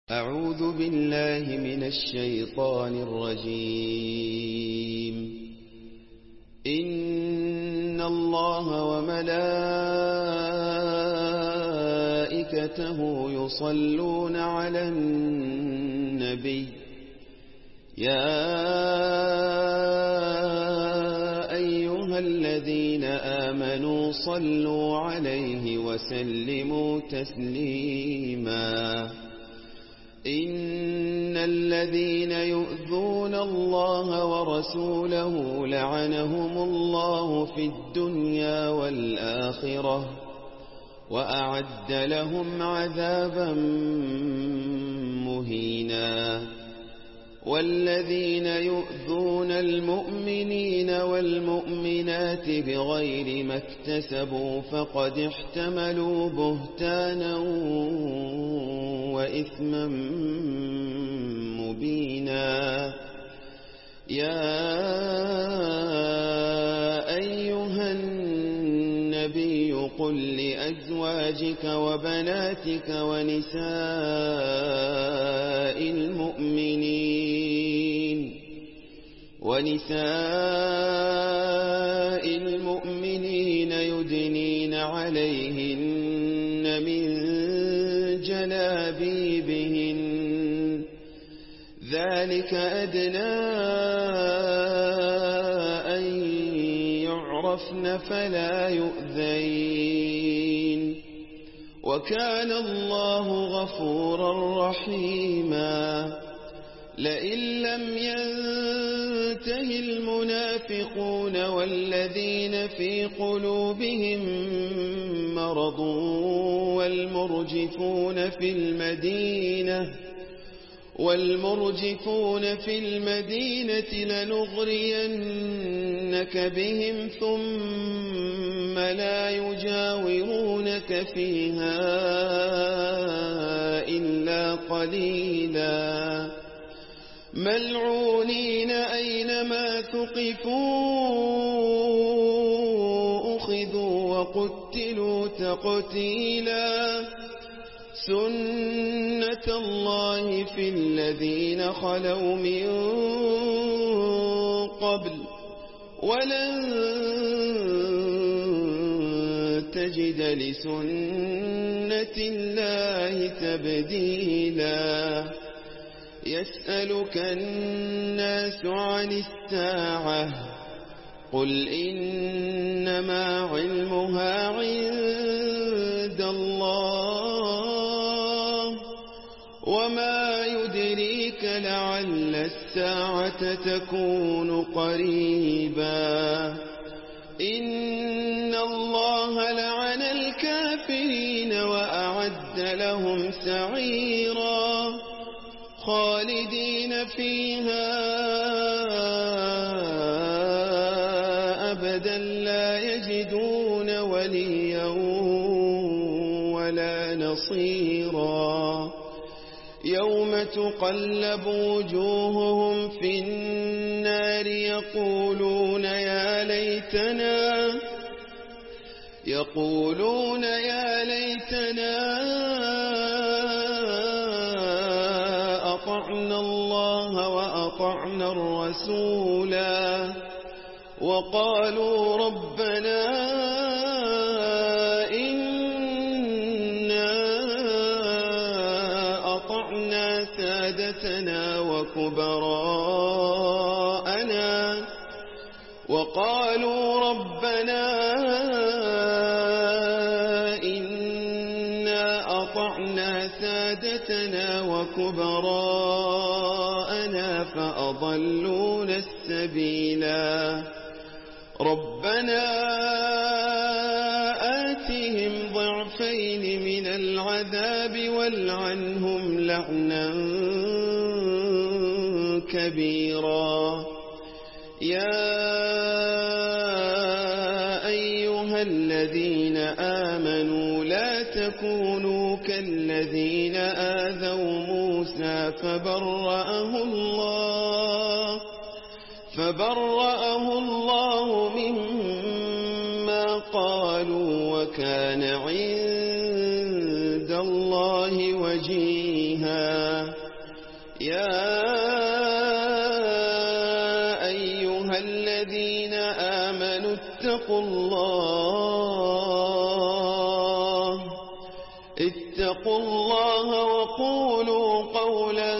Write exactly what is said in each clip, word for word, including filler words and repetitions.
أعوذ بالله من الشيطان الرجيم. إن الله وملائكته يصلون على النبي يا أيها الذين آمنوا صلوا عليه وسلموا تسليما. إن الذين يؤذون الله ورسوله لعنهم الله في الدنيا والآخرة وأعد لهم عذابا مهينا. والذين يؤذون المؤمنين والمؤمنات بغير ما اكتسبوا فقد احتملوا بهتانا وإثما مبينا. يا أيها النبي قل لأزواجك وبناتك ونساء المؤمنين ونساء المؤمنين يدنين عليهن من جلابيبهن ذلك أدنى أن يعرفن فلا يؤذين وكان الله غفورا رحيما. لئن لم ينته المنافقون والذين في قلوبهم مرض والمرجفون في المدينة والمرجفون في المدينة لنغرينك بهم ثم لا يجاورونك فيها إلا قليلا ملعونين أينما ثقفوا أخذوا وقتلوا تقتيلا. سنة الله في الذين خلوا من قبل ولن تجد لسنة الله تبديلا. يسألك الناس عن الساعة قل إنما علمها عند الله وما يدريك لعل الساعة تكون قريبا. إن الله لعن الكافرين وأعد لهم سعيرا خالدين فيها أبدا لا يجدون وليا ولا نصيرا. يوم تقلب وجوههم في النار يقولون يا ليتنا يقولون يا ليتنا أطعنا الله وأطعنا الرسولا وقالوا ربنا إنا أطعنا سادتنا وكبراءنا وقالوا ربنا إنا أطعنا سادتنا وكبراءنا فأضلونا السبيلا. ربنا آتهم ضعفين من العذاب والعنهم لعنا كبيرا. يا أيها الذين آمنوا لا تكونوا كالذين آذوا موسى فبرأه الله فبرأه الله مما قالوا وكان عند الله وجيها. يا أيها الذين آمنوا اتقوا الله اتقوا الله وقولوا قولا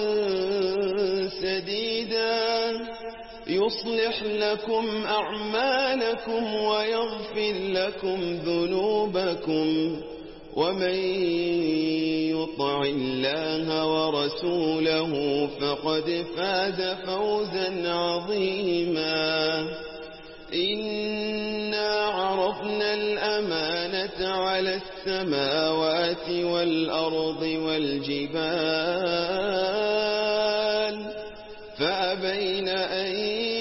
سديدا يصلح لكم أعمالكم ويغفر لكم ذنوبكم ومن يطع الله ورسوله فقد فاز فوزا عظيما إنا عرضنا الأمانة على السماوات والأرض والجبال فأبين أن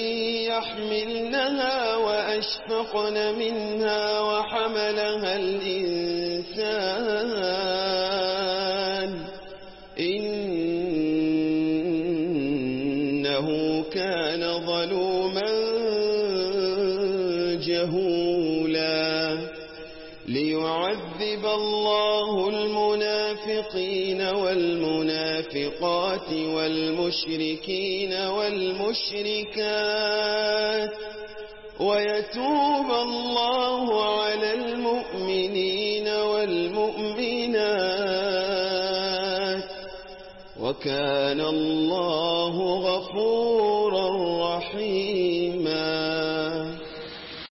يحملنها وأشفقن منها وحملها الإنسان إنه كان ظلوما جهولا ليعذب الله المنافقين والمنافقات والمشركين والمشركات ويتوب الله على المؤمنين والمؤمنات وكان الله غفورا رحيما.